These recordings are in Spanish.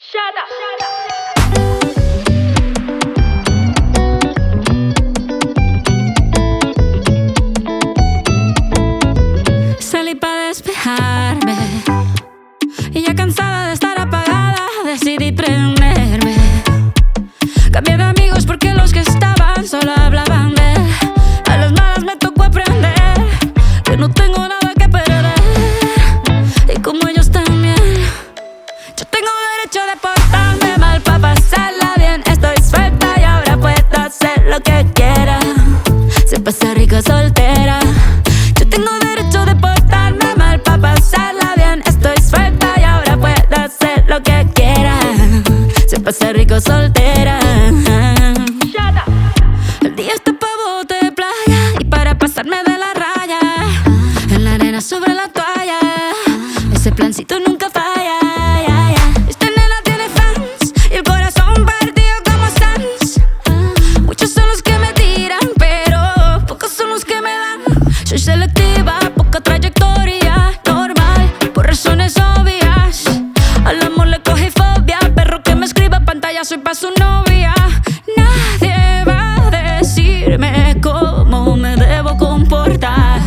Shut up. Salí pa' despejarme y ya cansada de estar apagada decidí prenderme. Cambié de amigos porque los que estaban solo hablaban de él. A las malas me tocó aprender que no tengo nada que perder. Y como ellos también, yo tengo derecho de portarme mal pa' pasarla bien. Estoy suelta y ahora puedo hacer lo que quiera. Se pasa rico soltera. Yo tengo derecho de portarme mal pa' pasarla bien. Estoy suelta y ahora puedo hacer lo que quiera. Se pasa rico soltera. El día está pa' bote de playa y para pasarme de la raya. En la arena sobre la toalla, ese plancito nunca falla. Esta nena tiene fans y el corazón partido como Sans. Muchos son los que me tiran, pero pocos son los que me dan. Soy selectiva, poca trayectoria, normal, por razones obvias. Al amor le cogí fobia, perro que me escriba pantalla, soy pa' su novia. Nadie va a decirme cómo me debo comportar.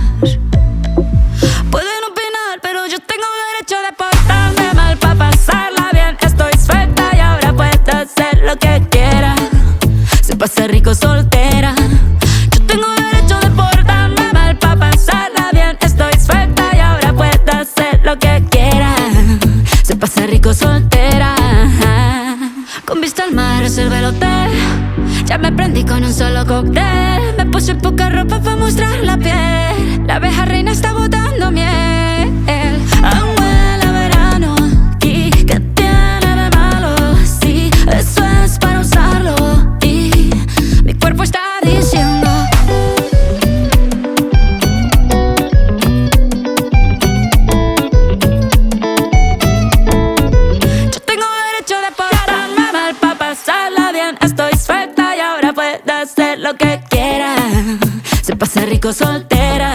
Pueden opinar, pero yo tengo derecho de portarme mal pa' pasarla bien. Estoy suelta y ahora puedo hacer lo que quiera. Se pasa rico soltera. Yo tengo derecho de portarme mal pa' pasarla bien. Estoy suelta y ahora puedo hacer lo que quiera. Se pasa rico soltera. Con vista al mar reservé el hotel. Ya me prendí con un solo cóctel. Me puse poca ropa pa' mostrar la piel. La abeja reina está botando miel. Aún huele a verano aquí. ¿Qué tiene de malo? Sí, eso es para usarlo. Y mi cuerpo está diciendo: yo tengo derecho de portarme mal pa' pasarla bien. Estoy suelta y ahora puedo hacer lo que quiera. Se pasa rico soltera.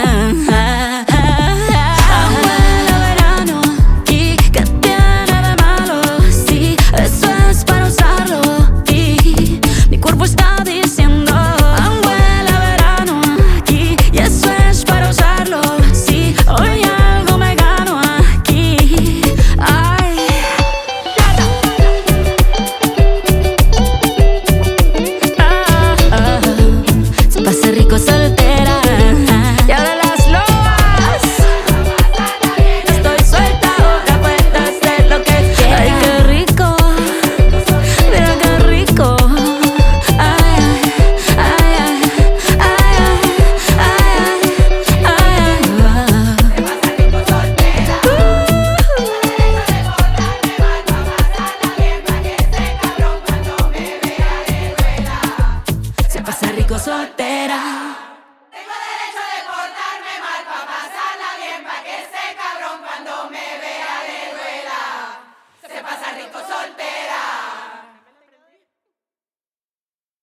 Aún huele a verano aquí. ¿Qué tiene de malo? Sí, eso es para usarlo. Y mi cuerpo está diciendo: aún huele a verano aquí. Y eso es para usarlo. Sí, hoy algo me gano aquí. Ay. Se pasa rico soltera. Y ahora las lobas. Estoy suelta, ahora puedo hacer lo que quiera. Ay, qué rico. Mira qué rico. Ay, ay, ay, ay, ay, ay. Se pasa rico soltera.